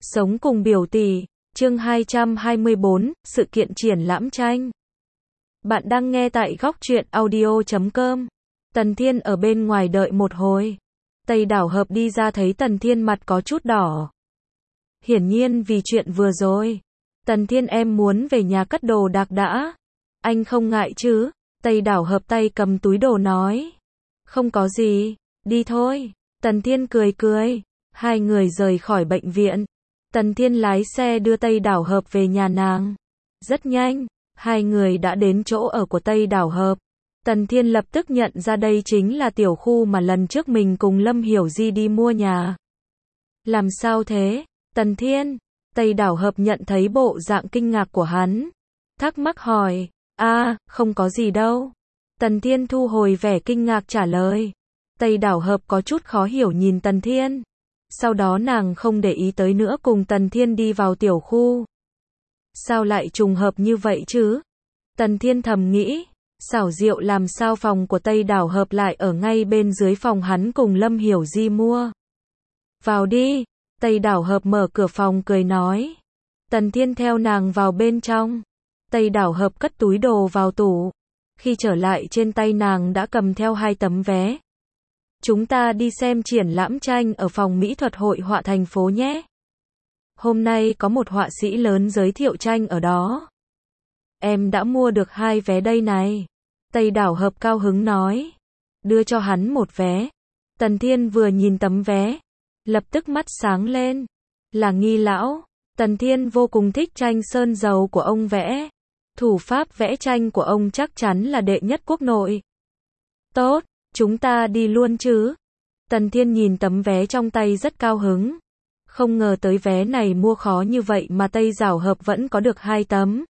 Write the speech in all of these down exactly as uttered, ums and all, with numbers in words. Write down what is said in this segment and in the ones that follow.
Sống cùng biểu tỷ, chương hai trăm hai mươi bốn, sự kiện triển lãm tranh. Bạn đang nghe tại góc truyện audio chấm com. Tần Thiên ở bên ngoài đợi một hồi. Tây Đảo Hợp đi ra thấy Tần Thiên mặt có chút đỏ. Hiển nhiên vì chuyện vừa rồi. Tần Thiên, em muốn về nhà cất đồ đạc đã. Anh không ngại chứ? Tây Đảo Hợp tay cầm túi đồ nói. Không có gì, đi thôi. Tần Thiên cười cười. Hai người rời khỏi bệnh viện. Tần Thiên lái xe đưa Tây Đảo Hợp về nhà nàng. Rất nhanh, hai người đã đến chỗ ở của Tây Đảo Hợp. Tần Thiên lập tức nhận ra đây chính là tiểu khu mà lần trước mình cùng Lâm Hiểu Di đi mua nhà. Làm sao thế, Tần Thiên? Tây Đảo Hợp nhận thấy bộ dạng kinh ngạc của hắn. Thắc mắc hỏi, a, à, không có gì đâu. Tần Thiên thu hồi vẻ kinh ngạc trả lời. Tây Đảo Hợp có chút khó hiểu nhìn Tần Thiên. Sau đó nàng không để ý tới nữa cùng Tần Thiên đi vào tiểu khu. Sao lại trùng hợp như vậy chứ? Tần Thiên thầm nghĩ, xảo diệu làm sao phòng của Tây Đảo Hợp lại ở ngay bên dưới phòng hắn cùng Lâm Hiểu Di mua. Vào đi, Tây Đảo Hợp mở cửa phòng cười nói. Tần Thiên theo nàng vào bên trong. Tây Đảo Hợp cất túi đồ vào tủ. Khi trở lại trên tay nàng đã cầm theo hai tấm vé. Chúng ta đi xem triển lãm tranh ở phòng mỹ thuật hội họa thành phố nhé. Hôm nay có một họa sĩ lớn giới thiệu tranh ở đó. Em đã mua được hai vé đây này. Tây Đảo Hợp cao hứng nói. Đưa cho hắn một vé. Tần Thiên vừa nhìn tấm vé, lập tức mắt sáng lên. Là Nghi lão. Tần Thiên vô cùng thích tranh sơn dầu của ông vẽ. Thủ pháp vẽ tranh của ông chắc chắn là đệ nhất quốc nội. Tốt. Chúng ta đi luôn chứ? Tần Thiên nhìn tấm vé trong tay rất cao hứng. Không ngờ tới vé này mua khó như vậy mà Tây Đảo Hợp vẫn có được hai tấm.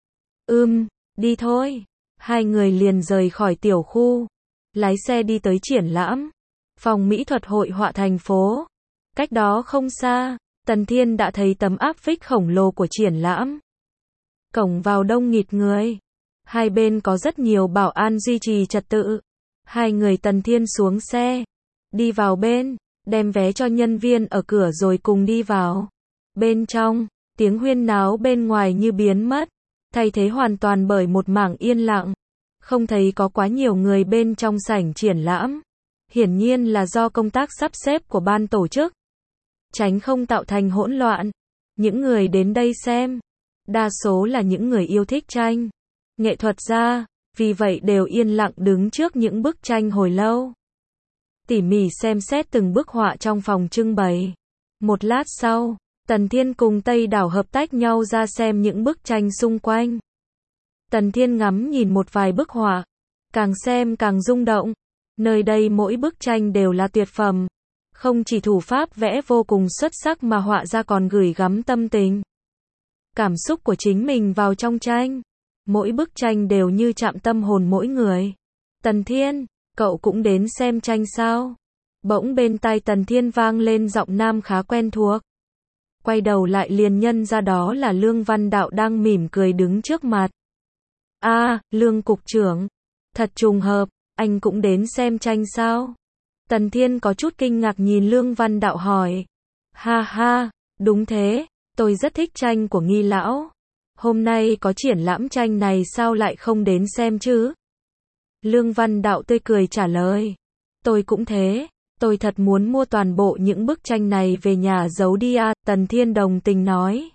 Ừm, đi thôi. Hai người liền rời khỏi tiểu khu. Lái xe đi tới triển lãm. Phòng mỹ thuật hội họa thành phố. Cách đó không xa, Tần Thiên đã thấy tấm áp phích khổng lồ của triển lãm. Cổng vào đông nghịt người. Hai bên có rất nhiều bảo an duy trì trật tự. Hai người Tần Thiên xuống xe, đi vào bên, đem vé cho nhân viên ở cửa rồi cùng đi vào. Bên trong, tiếng huyên náo bên ngoài như biến mất, thay thế hoàn toàn bởi một mảng yên lặng. Không thấy có quá nhiều người bên trong sảnh triển lãm. Hiển nhiên là do công tác sắp xếp của ban tổ chức. Tránh không tạo thành hỗn loạn. Những người đến đây xem, đa số là những người yêu thích tranh, nghệ thuật gia. Vì vậy đều yên lặng đứng trước những bức tranh hồi lâu. Tỉ mỉ xem xét từng bức họa trong phòng trưng bày. Một lát sau, Tần Thiên cùng Tây Đảo Hợp tách nhau ra xem những bức tranh xung quanh. Tần Thiên ngắm nhìn một vài bức họa. Càng xem càng rung động. Nơi đây mỗi bức tranh đều là tuyệt phẩm. Không chỉ thủ pháp vẽ vô cùng xuất sắc mà họa ra còn gửi gắm tâm tình, cảm xúc của chính mình vào trong tranh. Mỗi bức tranh đều như chạm tâm hồn mỗi người. Tần Thiên, cậu cũng đến xem tranh sao? Bỗng bên tai Tần Thiên vang lên giọng nam khá quen thuộc. Quay đầu lại liền nhân ra đó là Lương Văn Đạo đang mỉm cười đứng trước mặt. A, à, Lương cục trưởng. Thật trùng hợp, anh cũng đến xem tranh sao? Tần Thiên có chút kinh ngạc nhìn Lương Văn Đạo hỏi. Ha ha, đúng thế, tôi rất thích tranh của Nghi lão. Hôm nay có triển lãm tranh này sao lại không đến xem chứ? Lương Văn Đạo tươi cười trả lời. Tôi cũng thế, tôi thật muốn mua toàn bộ những bức tranh này về nhà giấu đi à, Tần Thiên đồng tình nói.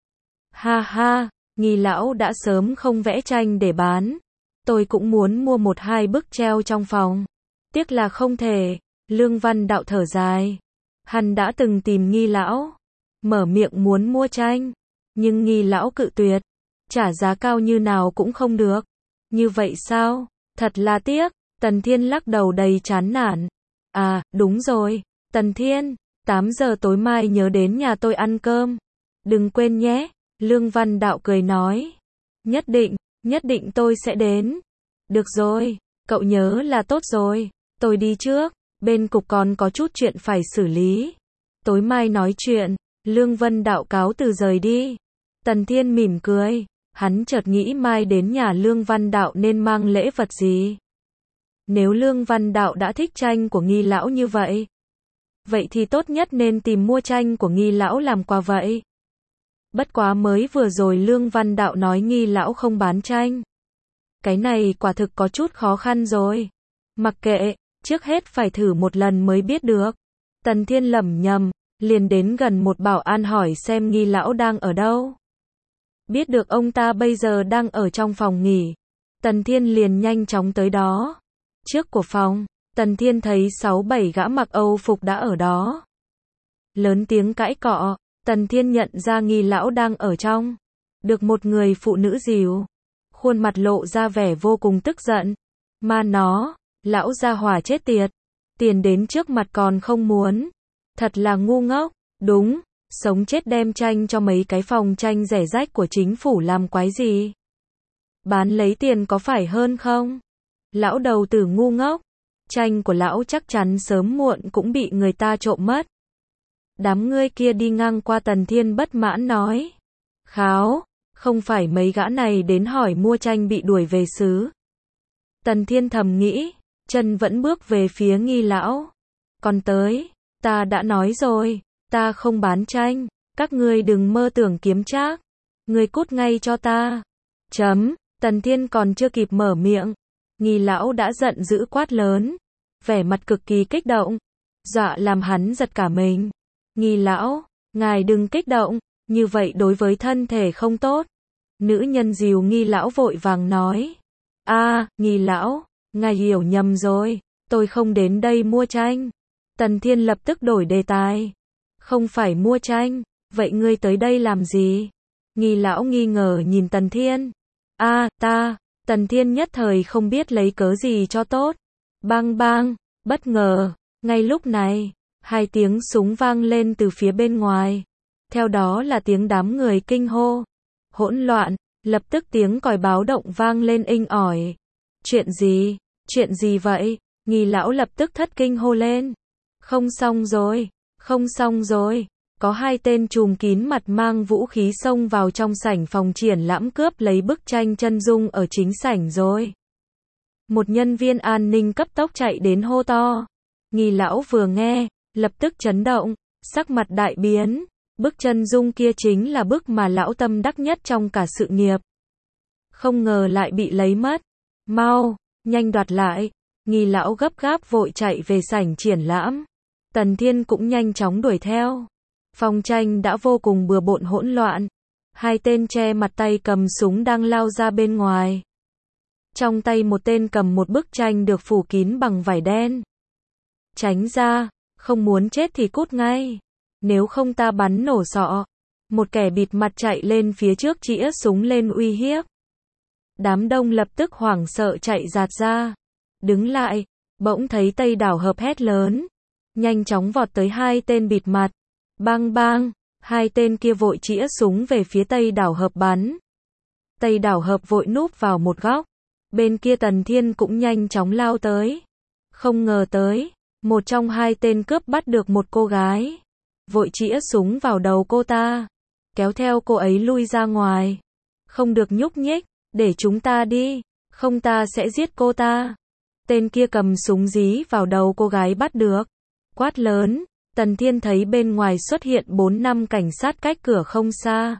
Ha ha, Nghi lão đã sớm không vẽ tranh để bán. Tôi cũng muốn mua một hai bức treo trong phòng. Tiếc là không thể, Lương Văn Đạo thở dài. Hắn đã từng tìm Nghi lão, mở miệng muốn mua tranh. Nhưng Nghi lão cự tuyệt, trả giá cao như nào cũng không được. Như vậy sao? Thật là tiếc. Tần Thiên lắc đầu đầy chán nản. À, đúng rồi, Tần Thiên, tám giờ tối mai nhớ đến nhà tôi ăn cơm. Đừng quên nhé, Lương Văn Đạo cười nói. Nhất định, nhất định tôi sẽ đến. Được rồi, cậu nhớ là tốt rồi, tôi đi trước, bên cục còn có chút chuyện phải xử lý. Tối mai nói chuyện. Lương Văn Đạo cáo từ rời đi. Tần Thiên mỉm cười, hắn chợt nghĩ mai đến nhà Lương Văn Đạo nên mang lễ vật gì. Nếu Lương Văn Đạo đã thích tranh của Nghi lão như vậy, vậy thì tốt nhất nên tìm mua tranh của Nghi lão làm quà vậy. Bất quá mới vừa rồi Lương Văn Đạo nói Nghi lão không bán tranh. Cái này quả thực có chút khó khăn rồi. Mặc kệ, trước hết phải thử một lần mới biết được. Tần Thiên lẩm nhẩm, liền đến gần một bảo an hỏi xem Nghi lão đang ở đâu. Biết được ông ta bây giờ đang ở trong phòng nghỉ. Tần Thiên liền nhanh chóng tới đó. Trước của phòng, Tần Thiên thấy sáu bảy gã mặc Âu phục đã ở đó. Lớn tiếng cãi cọ, Tần Thiên nhận ra Nghi lão đang ở trong. Được một người phụ nữ dìu. Khuôn mặt lộ ra vẻ vô cùng tức giận. Mà nó, lão gia hỏa chết tiệt. Tiền đến trước mặt còn không muốn. Thật là ngu ngốc, đúng, sống chết đem tranh cho mấy cái phòng tranh rẻ rách của chính phủ làm quái gì. Bán lấy tiền có phải hơn không? Lão đầu tử ngu ngốc, tranh của lão chắc chắn sớm muộn cũng bị người ta trộm mất. Đám ngươi kia đi ngang qua Tần Thiên bất mãn nói. Kháo, không phải mấy gã này đến hỏi mua tranh bị đuổi về xứ. Tần Thiên thầm nghĩ, chân vẫn bước về phía Nghi lão. Còn tới, ta đã nói rồi, ta không bán tranh, các ngươi đừng mơ tưởng kiếm trác. Ngươi cút ngay cho ta. Chấm, Tần Thiên còn chưa kịp mở miệng. Nghi lão đã giận dữ quát lớn. Vẻ mặt cực kỳ kích động. Dọa làm hắn giật cả mình. Nghi lão, ngài đừng kích động, như vậy đối với thân thể không tốt. Nữ nhân dìu Nghi lão vội vàng nói. A, à, Nghi lão, ngài hiểu nhầm rồi, tôi không đến đây mua tranh. Tần Thiên lập tức đổi đề tài. Không phải mua tranh, vậy ngươi tới đây làm gì? Nghi lão nghi ngờ nhìn Tần Thiên. A, à, ta, Tần Thiên nhất thời không biết lấy cớ gì cho tốt. Bang bang, bất ngờ, ngay lúc này, hai tiếng súng vang lên từ phía bên ngoài. Theo đó là tiếng đám người kinh hô. Hỗn loạn, lập tức tiếng còi báo động vang lên inh ỏi. Chuyện gì? Chuyện gì vậy? Nghi lão lập tức thất kinh hô lên. Không xong rồi, không xong rồi. Có hai tên trùm kín mặt mang vũ khí xông vào trong sảnh phòng triển lãm cướp lấy bức tranh chân dung ở chính sảnh rồi. Một nhân viên an ninh cấp tốc chạy đến hô to. Nghi lão vừa nghe, lập tức chấn động, sắc mặt đại biến. Bức chân dung kia chính là bức mà lão tâm đắc nhất trong cả sự nghiệp. Không ngờ lại bị lấy mất. Mau, nhanh đoạt lại. Nghi lão gấp gáp vội chạy về sảnh triển lãm. Tần Thiên cũng nhanh chóng đuổi theo. Phòng tranh đã vô cùng bừa bộn hỗn loạn. Hai tên che mặt tay cầm súng đang lao ra bên ngoài. Trong tay một tên cầm một bức tranh được phủ kín bằng vải đen. Tránh ra, không muốn chết thì cút ngay. Nếu không ta bắn nổ sọ. Một kẻ bịt mặt chạy lên phía trước chĩa súng lên uy hiếp. Đám đông lập tức hoảng sợ chạy rạt ra. Đứng lại, bỗng thấy Tây Đảo Hợp hét lớn. Nhanh chóng vọt tới hai tên bịt mặt. Bang bang, hai tên kia vội chĩa súng về phía Tây Đảo Hợp bắn. Tây Đảo Hợp vội núp vào một góc. Bên kia Tần Thiên cũng nhanh chóng lao tới. Không ngờ tới, một trong hai tên cướp bắt được một cô gái. Vội chĩa súng vào đầu cô ta. Kéo theo cô ấy lui ra ngoài. Không được nhúc nhích, để chúng ta đi, không ta sẽ giết cô ta. Tên kia cầm súng dí vào đầu cô gái bắt được. Quát lớn, Tần Thiên thấy bên ngoài xuất hiện bốn năm cảnh sát cách cửa không xa.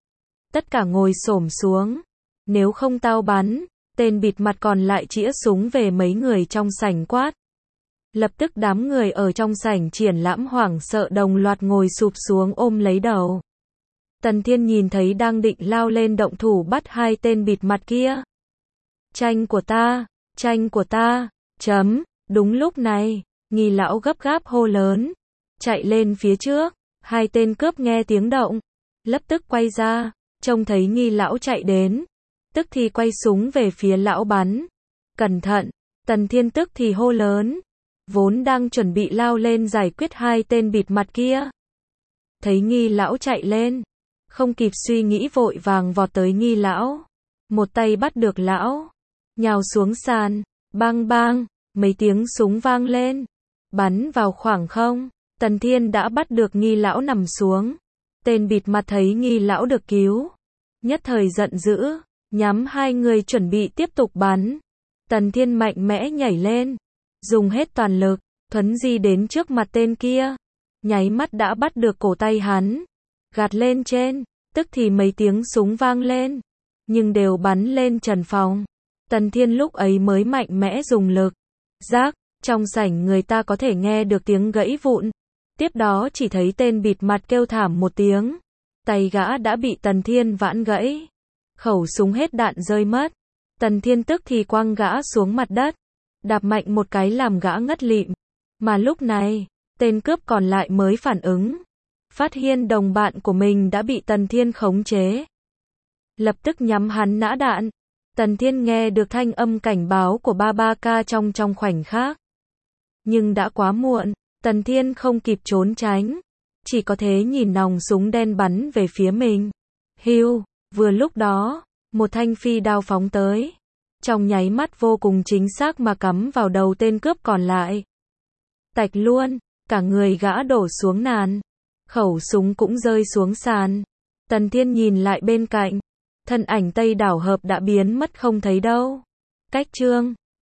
Tất cả ngồi xổm xuống. Nếu không tao bắn, tên bịt mặt còn lại chĩa súng về mấy người trong sảnh quát. Lập tức đám người ở trong sảnh triển lãm hoảng sợ đồng loạt ngồi sụp xuống ôm lấy đầu. Tần Thiên nhìn thấy đang định lao lên động thủ bắt hai tên bịt mặt kia. Tranh của ta, tranh của ta, chấm, đúng lúc này, Nghi lão gấp gáp hô lớn. Chạy lên phía trước, hai tên cướp nghe tiếng động. Lập tức quay ra, trông thấy Nghi lão chạy đến. Tức thì quay súng về phía lão bắn. Cẩn thận, Tần Thiên tức thì hô lớn. Vốn đang chuẩn bị lao lên giải quyết hai tên bịt mặt kia. Thấy Nghi lão chạy lên. Không kịp suy nghĩ vội vàng vọt tới Nghi lão. Một tay bắt được lão. Nhào xuống sàn. Bang bang. Mấy tiếng súng vang lên. Bắn vào khoảng không. Tần Thiên đã bắt được Nghi lão nằm xuống. Tên bịt mặt thấy Nghi lão được cứu. Nhất thời giận dữ. Nhắm hai người chuẩn bị tiếp tục bắn. Tần Thiên mạnh mẽ nhảy lên. Dùng hết toàn lực. thuấn di đến trước mặt tên kia, nháy mắt đã bắt được cổ tay hắn, gạt lên trên, tức thì mấy tiếng súng vang lên, nhưng đều bắn lên Trần Phong. Tần Thiên lúc ấy mới mạnh mẽ dùng lực, rác, trong sảnh người ta có thể nghe được tiếng gãy vụn, tiếp đó chỉ thấy tên bịt mặt kêu thảm một tiếng, tay gã đã bị Tần Thiên vãn gãy, khẩu súng hết đạn rơi mất, Tần Thiên tức thì quăng gã xuống mặt đất, đạp mạnh một cái làm gã ngất lịm, mà lúc này, tên cướp còn lại mới phản ứng, phát hiện đồng bạn của mình đã bị Tần Thiên khống chế, lập tức nhắm hắn nã đạn. Tần Thiên nghe được thanh âm cảnh báo của ba ba ca trong trong khoảnh khắc, nhưng đã quá muộn, Tần Thiên không kịp trốn tránh, chỉ có thể nhìn nòng súng đen bắn về phía mình. Hiu, vừa lúc đó, một thanh phi đao phóng tới, trong nháy mắt vô cùng chính xác mà cắm vào đầu tên cướp còn lại. Tạch luôn, cả người gã đổ xuống nàn, khẩu súng cũng rơi xuống sàn. Tần Thiên nhìn lại bên cạnh, thân ảnh Tây Đảo Hợp đã biến mất không thấy đâu. Cách chương